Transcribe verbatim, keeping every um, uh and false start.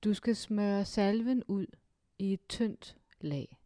Du skal smøre salven ud i et tyndt lag.